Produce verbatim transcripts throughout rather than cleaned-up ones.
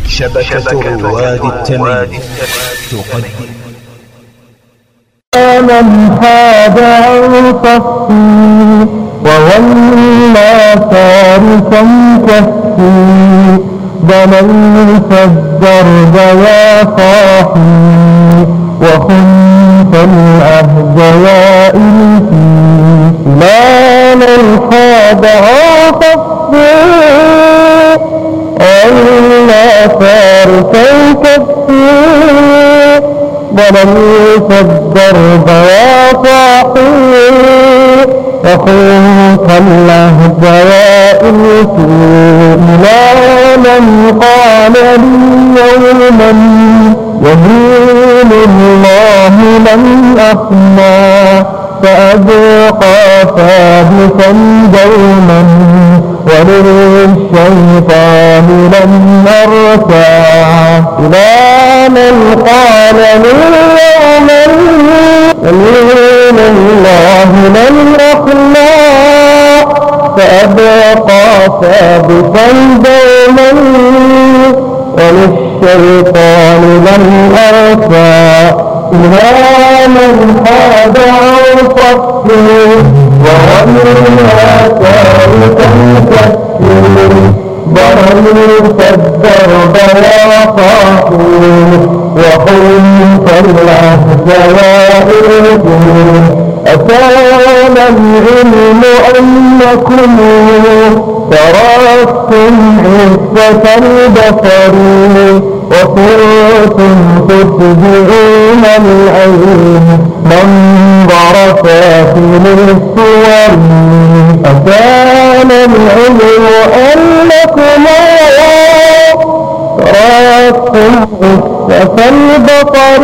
شبكة رواد التميم تقدم من حاد عن صفي وولى فارسا كفي بليت الدرب يا صاحي وخنت العهد يا إلفي لا من حاد عن صفي وولى فارسا كفي بليت الدرب يا صاحي وخنت العهد يا إلفي لا من قال لي يوما يهين الله من أخنى فأبقى ثابتا دوما وللشيطان لم أرتاع إلى من قال لي يوما يهين الله من أخنى فأبقى ثابتا دوما وللشيطان لم أرفع إلى من حاد عن صفي وولى ثالثا كفي ضربت الدرب يا صاحي وخنت العهد يا إلفي أكان العلم أنكم تركتم عزة البصر وكنتم تتبعون العين منظر سافل الصور أكان العلم أنكم تركتم عزة البصر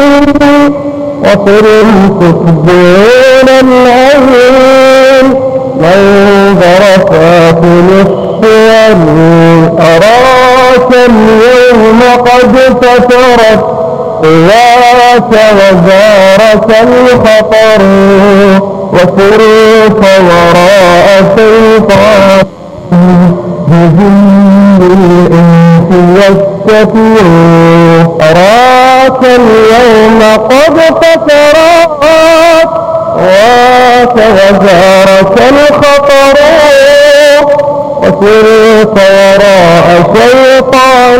وصرتم تتبعون العين منظر سافل الصور أراك اليوم قد فترت قواك وزارك الخطر وسرت وراء شيطان بجند الإنس يستتر أراك اليوم قد فترت قواك وزارك الخطر وسرت وراء شيطان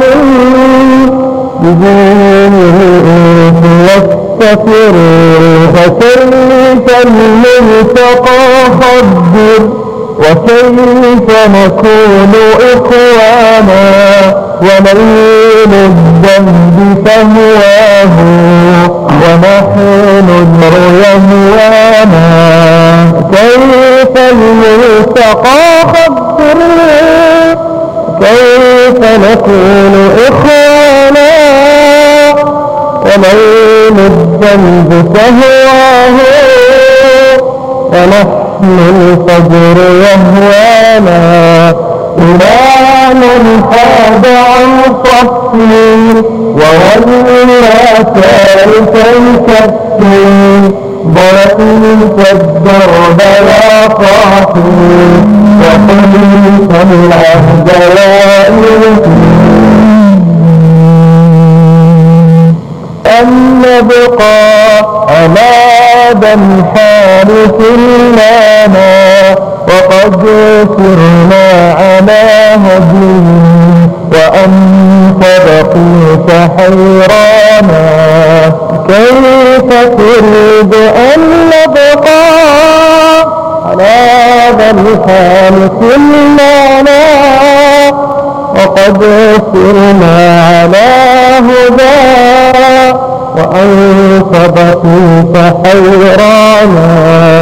بدون الإنس يستتر فكيف الملتقى خبر وكيف نكون إخوانا ونيل الذنب فهواه ونحن المر يهوانا كيف الملتقى خبر كيف نكون إخوانا ونيل الذنب فهواه ونحن الفجر يهوانا إلى من حاد عن صفي وولى ثالثا كفي ضربت الدرب يا صاحي وخنت العهد يا إلفي أن نبقى على ذا الحال كلنا وقد سرنا على هديه وأنت بقيت حيرانا كيف تريد أن نبقى على ذا الحال كلنا وقد سرنا على هداه وأنت بقيت حيرانا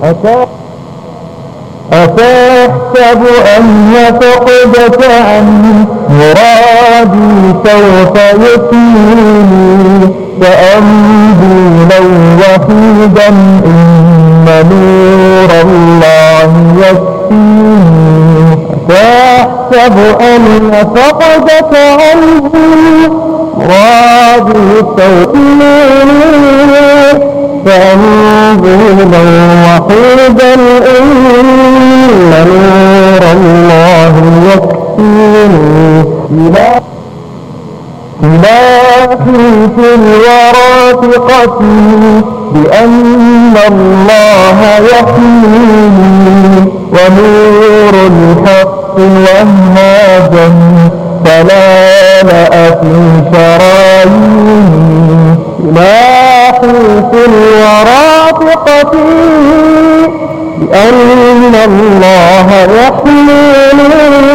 أتحسب أن فقدت عن مرادي سوف يكفيني فأمضي لو وحيدا إن نور الله يكفيني أتحسب أن فقدت عنه مرادي سوف يكفيني فأنزلا وحيدا إن نور الله يكفيني إلى سلاحي في الورى ثقتي بأن الله يحميني ونور الحق وهاجا فلالأ في شراييني سلاحي في الورى ثقتي بأن الله يحميني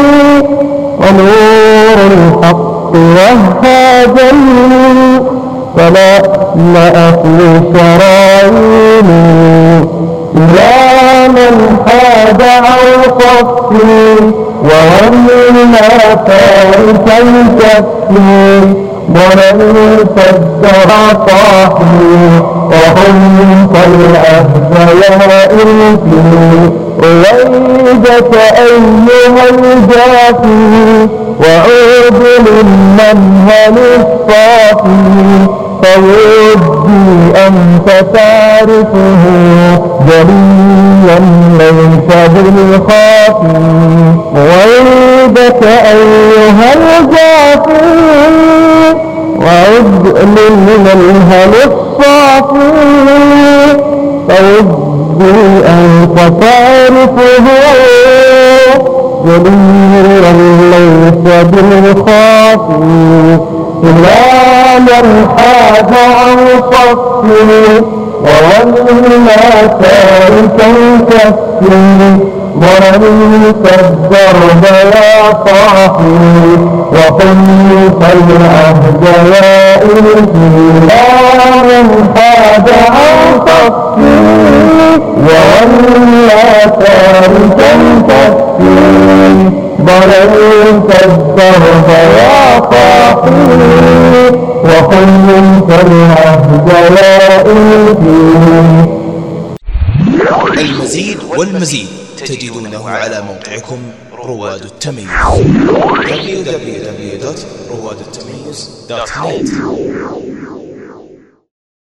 ونور الحق وهاجني فلا لأفي شراييني إلى من حاد عن صفي وهمنا فارسا كفي ولن تدر صاحي وهم كالعهد يا إلفي رويدك أيها الجافي وعود للمنهل الصافي فودي أنت تعرفه جليا ليس بالخافي وعودك أيها الجافي وعد للمنهل الصافي فودي أنت تعرفه جليا ليس بالخافي إلا من حاد عن صفي وولى تاركا كفي ضربت الدرب يا صاحي وقلت العهد يا إلهي إلا من حاد عن صفي وولى تاركا كفي ضربت الدرب يا صاحي وقلت العهد يا إلهي. المزيد والمزيد تجدونه على موقعكم رواد التميز دبليو دبليو دبليو دوت رواد التميز دوت نت.